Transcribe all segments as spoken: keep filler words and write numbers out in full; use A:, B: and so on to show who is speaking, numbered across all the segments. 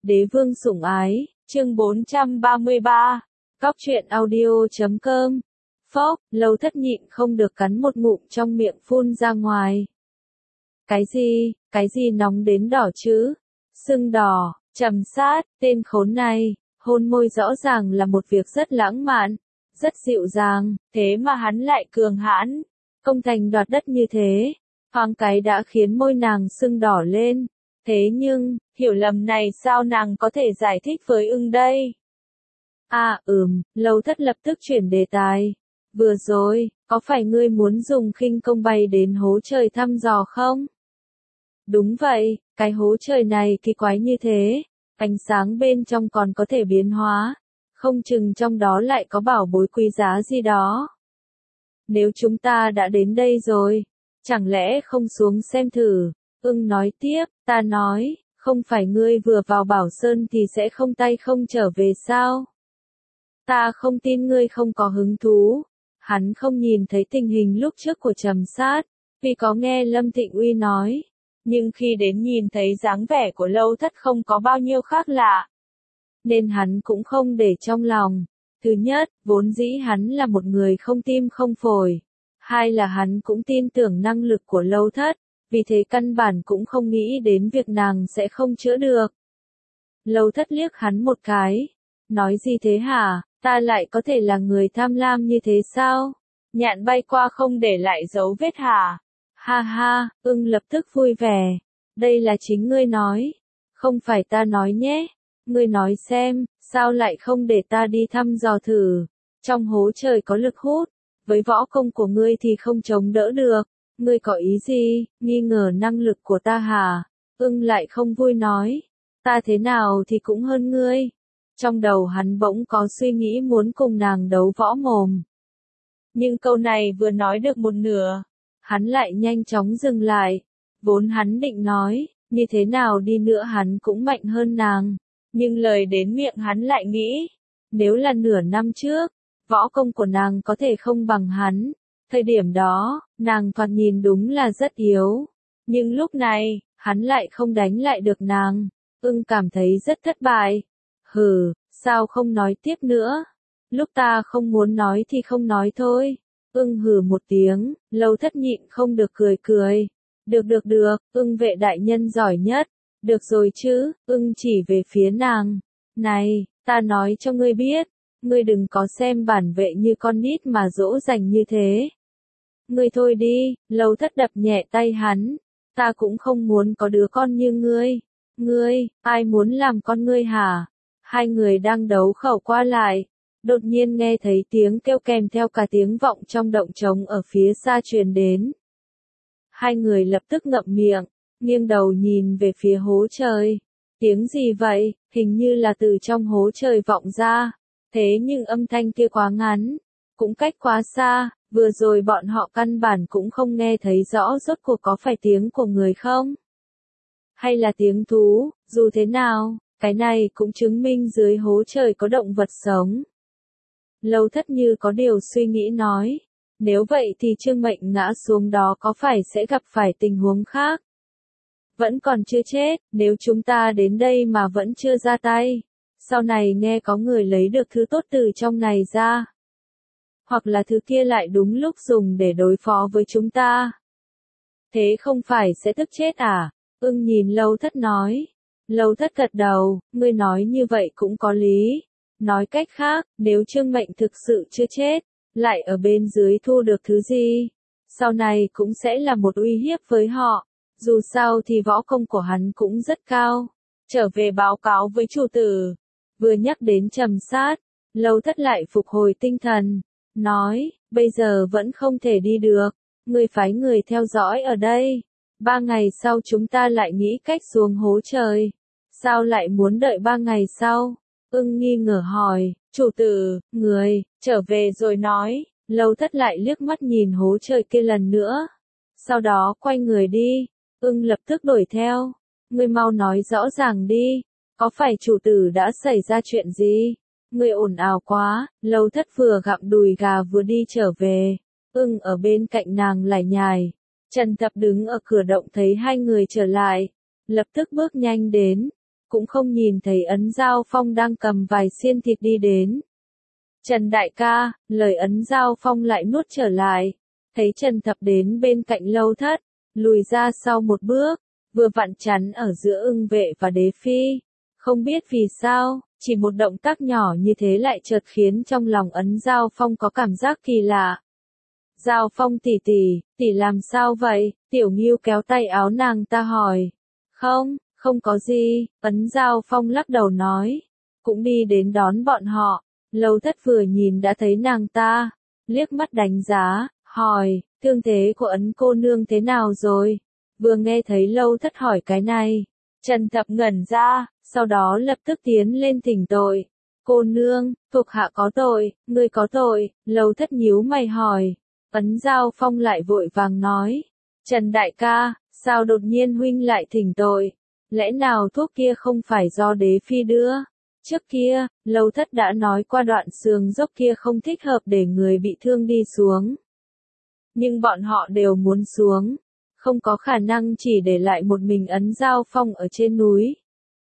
A: Đế vương sủng ái, chương bốn trăm ba mươi ba, Cóc truyện audio chấm com. Phốc, Lâu Thất nhịn không được cắn một ngụm trong miệng phun ra ngoài. Cái gì, cái gì nóng đến đỏ chứ? Sưng đỏ, trầm sát, tên khốn này, hôn môi rõ ràng là một việc rất lãng mạn, rất dịu dàng, thế mà hắn lại cường hãn, công thành đoạt đất như thế, thoáng cái đã khiến môi nàng sưng đỏ lên. Thế nhưng, hiểu lầm này sao nàng có thể giải thích với ưng đây? À, ừm, Lâu Thất lập tức chuyển đề tài. Vừa rồi, có phải ngươi muốn dùng khinh công bay đến hố trời thăm dò không? Đúng vậy, cái hố trời này kỳ quái như thế, ánh sáng bên trong còn có thể biến hóa, không chừng trong đó lại có bảo bối quý giá gì đó. Nếu chúng ta đã đến đây rồi, chẳng lẽ không xuống xem thử? Ưng nói tiếp, ta nói, không phải ngươi vừa vào Bảo Sơn thì sẽ không tay không trở về sao? Ta không tin ngươi không có hứng thú. Hắn không nhìn thấy tình hình lúc trước của Trầm Sát, vì có nghe Lâm Thịnh Uy nói, nhưng khi đến nhìn thấy dáng vẻ của Lâu Thất không có bao nhiêu khác lạ, nên hắn cũng không để trong lòng. Thứ nhất, vốn dĩ hắn là một người không tim không phổi. Hai là hắn cũng tin tưởng năng lực của Lâu Thất, vì thế căn bản cũng không nghĩ đến việc nàng sẽ không chữa được. Lâu Thất liếc hắn một cái, nói gì thế hả, ta lại có thể là người tham lam như thế sao? Nhạn bay qua không để lại dấu vết hả? Ha ha, ưng lập tức vui vẻ, đây là chính ngươi nói, không phải ta nói nhé, ngươi nói xem, sao lại không để ta đi thăm dò thử, trong hố trời có lực hút, với võ công của ngươi thì không chống đỡ được. Ngươi có ý gì, nghi ngờ năng lực của ta hả? Ưng lại không vui nói, ta thế nào thì cũng hơn ngươi. Trong đầu hắn bỗng có suy nghĩ muốn cùng nàng đấu võ mồm. Nhưng câu này vừa nói được một nửa, hắn lại nhanh chóng dừng lại. Vốn hắn định nói, như thế nào đi nữa hắn cũng mạnh hơn nàng. Nhưng lời đến miệng hắn lại nghĩ, nếu là nửa năm trước, võ công của nàng có thể không bằng hắn. Thời điểm đó, nàng thoạt nhìn đúng là rất yếu. Nhưng lúc này, hắn lại không đánh lại được nàng. Ưng cảm thấy rất thất bại. Hừ, sao không nói tiếp nữa? Lúc ta không muốn nói thì không nói thôi. Ưng hừ một tiếng, Lâu Thất nhịn không được cười cười. Được được được, Ưng vệ đại nhân giỏi nhất. Được rồi chứ, Ưng chỉ về phía nàng. Này, ta nói cho ngươi biết, ngươi đừng có xem bản vệ như con nít mà dỗ dành như thế. Ngươi thôi đi, Lâu Thất đập nhẹ tay hắn. Ta cũng không muốn có đứa con như ngươi. Ngươi, ai muốn làm con ngươi hả? Hai người đang đấu khẩu qua lại. Đột nhiên nghe thấy tiếng kêu kèm theo cả tiếng vọng trong động trống ở phía xa truyền đến. Hai người lập tức ngậm miệng, nghiêng đầu nhìn về phía hố trời. Tiếng gì vậy? Hình như là từ trong hố trời vọng ra. Thế nhưng âm thanh kia quá ngắn, cũng cách quá xa. Vừa rồi bọn họ căn bản cũng không nghe thấy rõ rốt cuộc có phải tiếng của người không? Hay là tiếng thú, dù thế nào, cái này cũng chứng minh dưới hố trời có động vật sống. Lâu Thất như có điều suy nghĩ nói, nếu vậy thì Trương Mệnh ngã xuống đó có phải sẽ gặp phải tình huống khác? Vẫn còn chưa chết, nếu chúng ta đến đây mà vẫn chưa ra tay, sau này nghe có người lấy được thứ tốt từ trong này ra. Hoặc là thứ kia lại đúng lúc dùng để đối phó với chúng ta. Thế không phải sẽ tức chết à? Ưng nhìn Lâu Thất nói. Lâu Thất gật đầu, ngươi nói như vậy cũng có lý. Nói cách khác, nếu Trương Mệnh thực sự chưa chết, lại ở bên dưới thu được thứ gì, sau này cũng sẽ là một uy hiếp với họ. Dù sao thì võ công của hắn cũng rất cao. Trở về báo cáo với chủ tử. Vừa nhắc đến Trầm Sát, Lâu Thất lại phục hồi tinh thần. Nói, bây giờ vẫn không thể đi được, ngươi phái người theo dõi ở đây. Ba ngày sau chúng ta lại nghĩ cách xuống hố trời. Sao lại muốn đợi ba ngày sau? Ưng nghi ngờ hỏi, chủ tử, người, trở về rồi nói. Lâu Thất lại liếc mắt nhìn hố trời kia lần nữa. Sau đó quay người đi. Ưng lập tức đuổi theo. Ngươi mau nói rõ ràng đi. Có phải chủ tử đã xảy ra chuyện gì? Ngươi ồn ào quá. Lâu Thất vừa gặm đùi gà vừa đi trở về. Ưng ở bên cạnh nàng lải nhải. Trần Thập đứng ở cửa động thấy hai người trở lại. Lập tức bước nhanh đến. cũng không nhìn thấy Ấn Giao Phong đang cầm vài xiên thịt đi đến. Trần đại ca, lời Ấn Giao Phong lại nuốt trở lại, thấy Trần Thập đến bên cạnh Lâu Thất, lùi ra sau một bước, vừa vặn chắn ở giữa Ưng Vệ và Đế Phi. Không biết vì sao, chỉ một động tác nhỏ như thế lại chợt khiến trong lòng Ấn Giao Phong có cảm giác kỳ lạ. Giao Phong tỷ tỷ, tỷ làm sao vậy? Tiểu Ngưu kéo tay áo nàng ta hỏi. Không, không có gì, Ấn Giao Phong lắc đầu nói. Cũng đi đến đón bọn họ. Lâu Thất vừa nhìn đã thấy nàng ta, liếc mắt đánh giá, hỏi, thương thế của Ấn cô nương thế nào rồi? Vừa nghe thấy Lâu Thất hỏi cái này, Trần Thập ngẩn ra, sau đó lập tức tiến lên thỉnh tội. Cô nương, thuộc hạ có tội, ngươi có tội. Lâu Thất nhíu mày hỏi. Ấn Giao Phong lại vội vàng nói. Trần đại ca, sao đột nhiên huynh lại thỉnh tội? Lẽ nào thuốc kia không phải do Đế Phi đưa? Trước kia, Lâu Thất đã nói qua đoạn sườn dốc kia không thích hợp để người bị thương đi xuống. Nhưng bọn họ đều muốn xuống. Không có khả năng chỉ để lại một mình Ấn Giao Phong ở trên núi.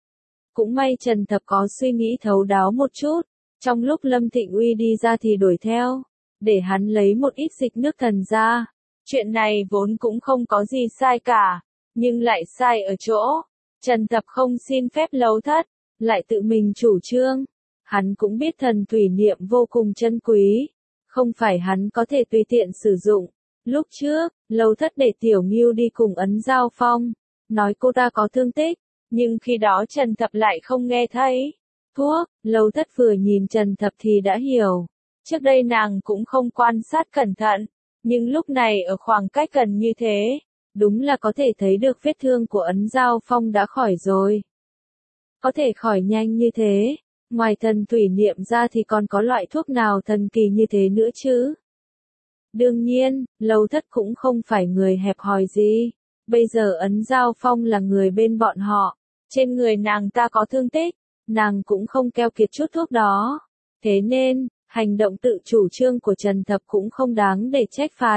A: Cũng may Trần Thập có suy nghĩ thấu đáo một chút. Trong lúc Lâm Thịnh Uy đi ra thì đuổi theo. Để hắn lấy một ít dịch nước thần ra. Chuyện này vốn cũng không có gì sai cả. Nhưng lại sai ở chỗ. Trần Thập không xin phép Lâu Thất. Lại tự mình chủ trương. Hắn cũng biết thần thủy niệm vô cùng chân quý. Không phải hắn có thể tùy tiện sử dụng. Lúc trước, Lâu Thất để Tiểu Ngưu đi cùng Ấn Giao Phong. Nói cô ta có thương tích. Nhưng khi đó Trần Thập lại không nghe thấy. Thuốc, Lâu Thất vừa nhìn Trần Thập thì đã hiểu. Trước đây nàng cũng không quan sát cẩn thận. Nhưng lúc này ở khoảng cách gần như thế. Đúng là có thể thấy được vết thương của Ấn Giao Phong đã khỏi rồi. Có thể khỏi nhanh như thế. Ngoài thần thủy niệm ra thì còn có loại thuốc nào thần kỳ như thế nữa chứ? Đương nhiên, Lâu Thất cũng không phải người hẹp hòi gì. Bây giờ Ấn Giao Phong là người bên bọn họ. Trên người nàng ta có thương tích. Nàng cũng không keo kiệt chút thuốc đó. Thế nên, hành động tự chủ trương của Trần Thập cũng không đáng để trách phạt.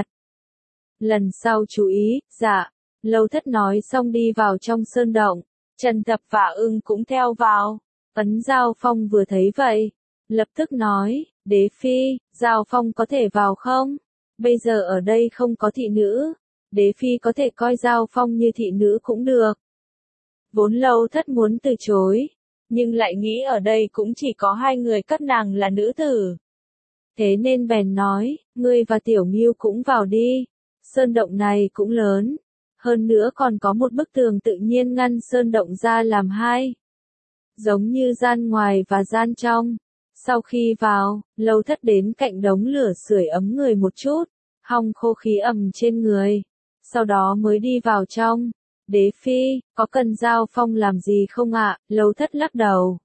A: Lần sau chú ý, dạ. Lâu Thất nói xong đi vào trong sơn động. Trần Thập và Ưng cũng theo vào. Ấn Giao Phong vừa thấy vậy. Lập tức nói, Đế Phi, Giao Phong có thể vào không? Bây giờ ở đây không có thị nữ. Đế Phi có thể coi Giao Phong như thị nữ cũng được. Vốn Lâu Thất muốn từ chối. Nhưng lại nghĩ ở đây cũng chỉ có hai người các nàng là nữ tử. Thế nên bèn nói, ngươi và Tiểu Ngưu cũng vào đi. Sơn động này cũng lớn. Hơn nữa còn có một bức tường tự nhiên ngăn sơn động ra làm hai. Giống như gian ngoài và gian trong. Sau khi vào, Lâu Thất đến cạnh đống lửa sưởi ấm người một chút. Hong khô khí ẩm trên người. Sau đó mới đi vào trong. Đế Phi, có cần Giao Phong làm gì không ạ? Lâu Thất lắc đầu.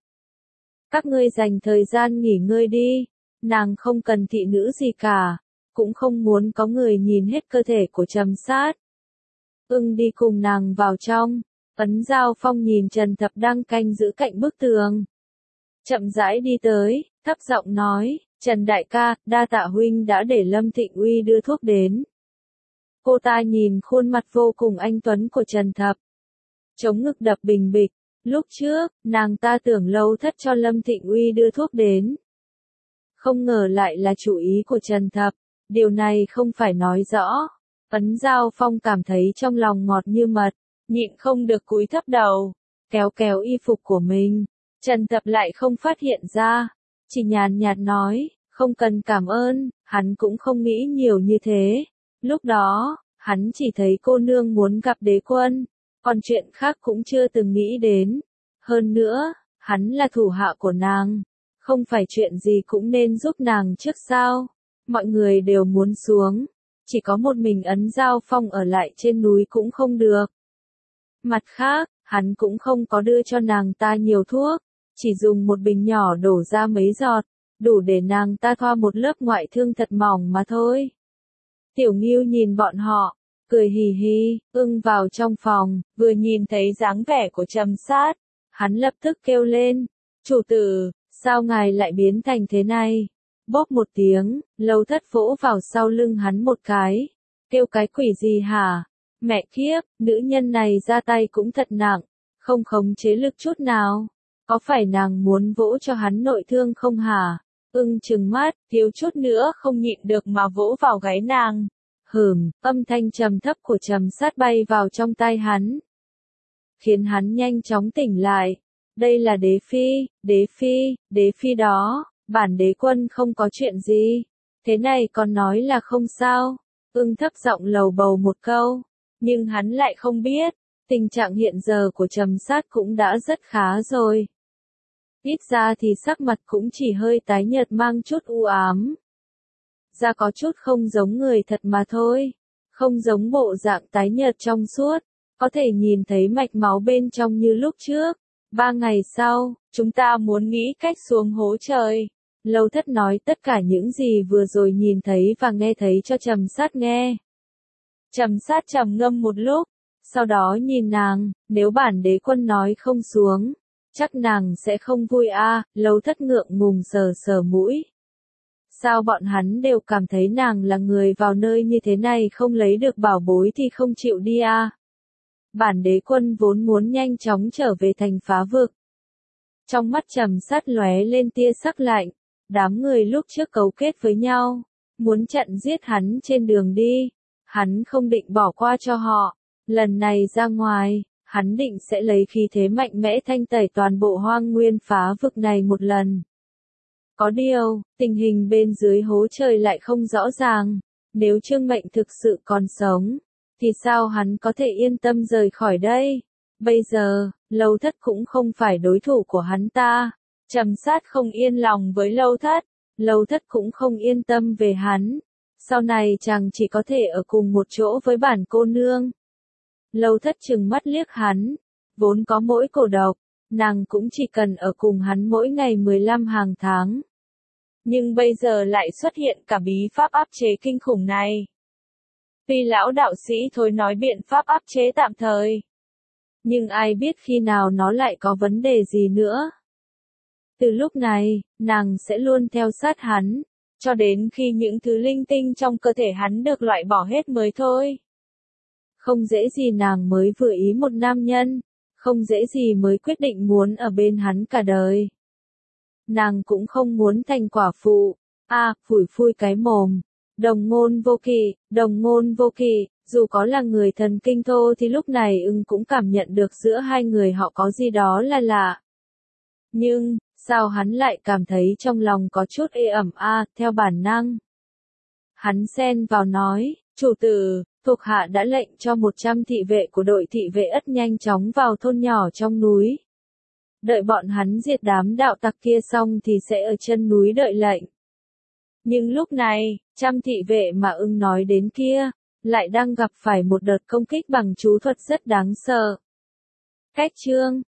A: Các ngươi dành thời gian nghỉ ngơi đi. Nàng không cần thị nữ gì cả. Cũng không muốn có người nhìn hết cơ thể của Trầm Sát. Ưng đi cùng nàng vào trong. Ấn Giao Phong nhìn Trần Thập đang canh giữ cạnh bức tường. Chậm rãi đi tới, thấp giọng nói, Trần đại ca, đa tạ huynh đã để Lâm Thịnh Uy đưa thuốc đến. Cô ta nhìn khuôn mặt vô cùng anh tuấn của Trần Thập. Chống ngực đập bình bịch. Lúc trước, nàng ta tưởng Lâu Thất cho Lâm Thịnh Uy đưa thuốc đến. Không ngờ lại là chủ ý của Trần Thập. Điều này không phải nói rõ. Ấn Giao Phong cảm thấy trong lòng ngọt như mật. Nhịn không được cúi thấp đầu. Kéo kéo y phục của mình. Trần Thập lại không phát hiện ra. Chỉ nhàn nhạt nói, không cần cảm ơn. Hắn cũng không nghĩ nhiều như thế. Lúc đó, hắn chỉ thấy cô nương muốn gặp đế quân. Còn chuyện khác cũng chưa từng nghĩ đến. Hơn nữa, hắn là thủ hạ của nàng. Không phải chuyện gì cũng nên giúp nàng trước sao. Mọi người đều muốn xuống. Chỉ có một mình Ấn Giao Phong ở lại trên núi cũng không được. Mặt khác, hắn cũng không có đưa cho nàng ta nhiều thuốc. Chỉ dùng một bình nhỏ đổ ra mấy giọt. Đủ để nàng ta thoa một lớp ngoại thương thật mỏng mà thôi. Tiểu Ngưu nhìn bọn họ. Cười hì hì, Ưng vào trong phòng. Vừa nhìn thấy dáng vẻ của Trầm Sát. Hắn lập tức kêu lên. Chủ tử, sao ngài lại biến thành thế này? Bóp một tiếng, Lâu Thất vỗ vào sau lưng hắn một cái. Kêu cái quỷ gì hả? Mẹ kiếp, nữ nhân này ra tay cũng thật nặng. không khống chế lực chút nào. Có phải nàng muốn vỗ cho hắn nội thương không hả? Ưng trừng mắt, thiếu chút nữa không nhịn được mà vỗ vào gáy nàng. Hừm, âm thanh trầm thấp của Trầm Sát bay vào trong tai hắn, khiến hắn nhanh chóng tỉnh lại. Đây là đế phi, đế phi, đế phi đó, bản đế quân không có chuyện gì. Thế này còn nói là không sao. Ưng thấp giọng lầu bầu một câu, nhưng hắn lại không biết, tình trạng hiện giờ của Trầm Sát cũng đã rất khá rồi. Ít ra thì sắc mặt cũng chỉ hơi tái nhợt mang chút u ám. Da có chút không giống người thật mà thôi, không giống bộ dạng tái nhợt trong suốt, có thể nhìn thấy mạch máu bên trong như lúc trước. Ba ngày sau, chúng ta muốn nghĩ cách xuống hố trời. Lâu Thất nói tất cả những gì vừa rồi nhìn thấy và nghe thấy cho Trầm Sát nghe. Trầm Sát trầm ngâm một lúc, sau đó nhìn nàng, nếu bản đế quân nói không xuống, chắc nàng sẽ không vui a. À. Lâu Thất ngượng ngùng sờ sờ mũi. Sao bọn hắn đều cảm thấy nàng là người vào nơi như thế này không lấy được bảo bối thì không chịu đi a. À. Bản đế quân vốn muốn nhanh chóng trở về thành Phá Vực. Trong mắt Trầm Sát lóe lên tia sắc lạnh, đám người lúc trước cấu kết với nhau, muốn chặn giết hắn trên đường đi, hắn không định bỏ qua cho họ. Lần này ra ngoài, hắn định sẽ lấy khí thế mạnh mẽ thanh tẩy toàn bộ Hoang Nguyên Phá Vực này một lần. Có điều, tình hình bên dưới hố trời lại không rõ ràng. Nếu Trương Mệnh thực sự còn sống, thì sao hắn có thể yên tâm rời khỏi đây? Bây giờ, Lâu Thất cũng không phải đối thủ của hắn ta. Trầm Sát không yên lòng với Lâu Thất, Lâu Thất cũng không yên tâm về hắn. Sau này chàng chỉ có thể ở cùng một chỗ với bản cô nương. Lâu Thất trừng mắt liếc hắn, vốn có mỗi cổ độc, nàng cũng chỉ cần ở cùng hắn mỗi ngày mười lăm hàng tháng. Nhưng bây giờ lại xuất hiện cả bí pháp áp chế kinh khủng này. Tuy lão đạo sĩ thôi nói biện pháp áp chế tạm thời, nhưng ai biết khi nào nó lại có vấn đề gì nữa. Từ lúc này, nàng sẽ luôn theo sát hắn, cho đến khi những thứ linh tinh trong cơ thể hắn được loại bỏ hết mới thôi. Không dễ gì nàng mới vừa ý một nam nhân, không dễ gì mới quyết định muốn ở bên hắn cả đời. Nàng cũng không muốn thành quả phụ. A, à, phủi phui cái mồm. Đồng Ngôn Vô Kỵ, Đồng Ngôn Vô Kỵ, dù có là người thần kinh thô thì lúc này ưng cũng cảm nhận được giữa hai người họ có gì đó là lạ. Nhưng, sao hắn lại cảm thấy trong lòng có chút ê ẩm a, à, theo bản năng. Hắn xen vào nói, chủ tử, thuộc hạ đã lệnh cho một trăm thị vệ của đội thị vệ Ất nhanh chóng vào thôn nhỏ trong núi. Đợi bọn hắn diệt đám đạo tặc kia xong thì sẽ ở chân núi đợi lệnh. Nhưng lúc này, trăm thị vệ mà ưng nói đến kia, lại đang gặp phải một đợt công kích bằng chú thuật rất đáng sợ. Cách chương